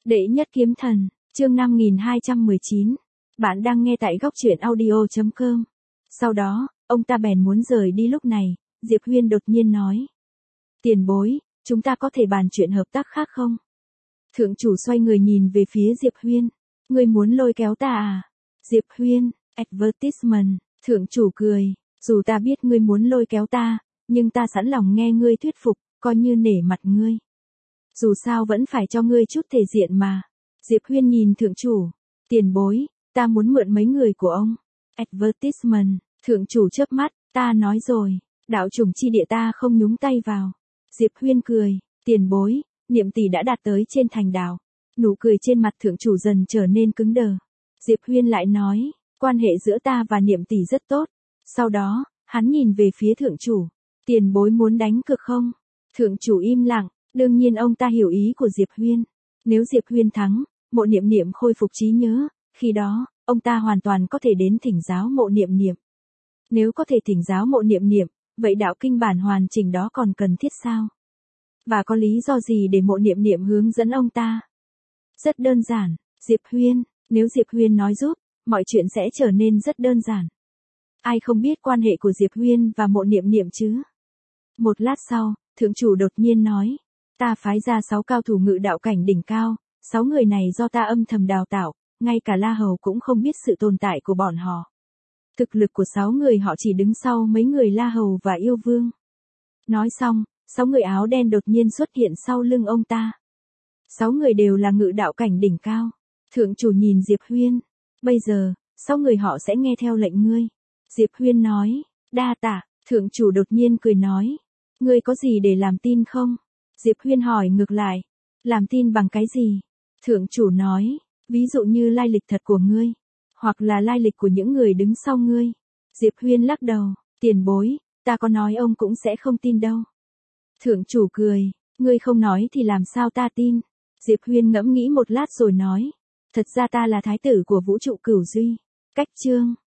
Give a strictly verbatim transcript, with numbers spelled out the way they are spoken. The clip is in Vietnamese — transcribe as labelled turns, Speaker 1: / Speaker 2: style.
Speaker 1: Đệ nhất kiếm thần, chương năm nghìn hai trăm mười chín. Bạn đang nghe tại góc truyện audio chấm com. Sau đó, ông ta bèn muốn rời đi lúc này, Diệp Huyên đột nhiên nói. Tiền bối, chúng ta có thể bàn chuyện hợp tác khác không? Thượng chủ xoay người nhìn về phía Diệp Huyên. Ngươi muốn lôi kéo ta à? Diệp Huyên, advertisement, thượng chủ cười. Dù ta biết ngươi muốn lôi kéo ta, nhưng ta sẵn lòng nghe ngươi thuyết phục, coi như nể mặt ngươi. Dù sao vẫn phải cho ngươi chút thể diện mà. Diệp Huyên nhìn thượng chủ. Tiền bối, ta muốn mượn mấy người của ông. Advertisement, thượng chủ chớp mắt, ta nói rồi, đạo chủng chi địa ta không nhúng tay vào. Diệp Huyên cười, tiền bối, Niệm tỷ đã đạt tới trên thành đảo. Nụ cười trên mặt thượng chủ dần trở nên cứng đờ. Diệp Huyên lại nói, quan hệ giữa ta và Niệm tỷ rất tốt. Sau đó, hắn nhìn về phía thượng chủ. Tiền bối muốn đánh cược không? Thượng chủ im lặng, đương nhiên ông ta hiểu ý của Diệp Huyên. Nếu Diệp Huyên thắng, Mộ Niệm Niệm khôi phục trí nhớ, khi đó, ông ta hoàn toàn có thể đến thỉnh giáo Mộ Niệm Niệm. Nếu có thể thỉnh giáo Mộ Niệm Niệm, vậy đạo kinh bản hoàn chỉnh đó còn cần thiết sao? Và có lý do gì để Mộ Niệm Niệm hướng dẫn ông ta? Rất đơn giản, Diệp Huyên, nếu Diệp Huyên nói giúp, mọi chuyện sẽ trở nên rất đơn giản. Ai không biết quan hệ của Diệp Huyên và Mộ Niệm Niệm chứ? Một lát sau, thượng chủ đột nhiên nói, ta phái ra sáu cao thủ ngự đạo cảnh đỉnh cao, sáu người này do ta âm thầm đào tạo, ngay cả La Hầu cũng không biết sự tồn tại của bọn họ. Thực lực của sáu người họ chỉ đứng sau mấy người La Hầu và Yêu Vương. Nói xong, sáu người áo đen đột nhiên xuất hiện sau lưng ông ta. Sáu người đều là ngự đạo cảnh đỉnh cao. Thượng chủ nhìn Diệp Huyên. Bây giờ, sáu người họ sẽ nghe theo lệnh ngươi. Diệp Huyên nói, đa tạ. Thượng chủ đột nhiên cười nói, ngươi có gì để làm tin không? Diệp Huyên hỏi ngược lại, làm tin bằng cái gì? Thượng chủ nói, ví dụ như lai lịch thật của ngươi, hoặc là lai lịch của những người đứng sau ngươi. Diệp Huyên lắc đầu, tiền bối, ta có nói ông cũng sẽ không tin đâu. Thượng chủ cười, ngươi không nói thì làm sao ta tin? Diệp Huyên ngẫm nghĩ một lát rồi nói, thật ra ta là thái tử của vũ trụ cửu duy. Cách chương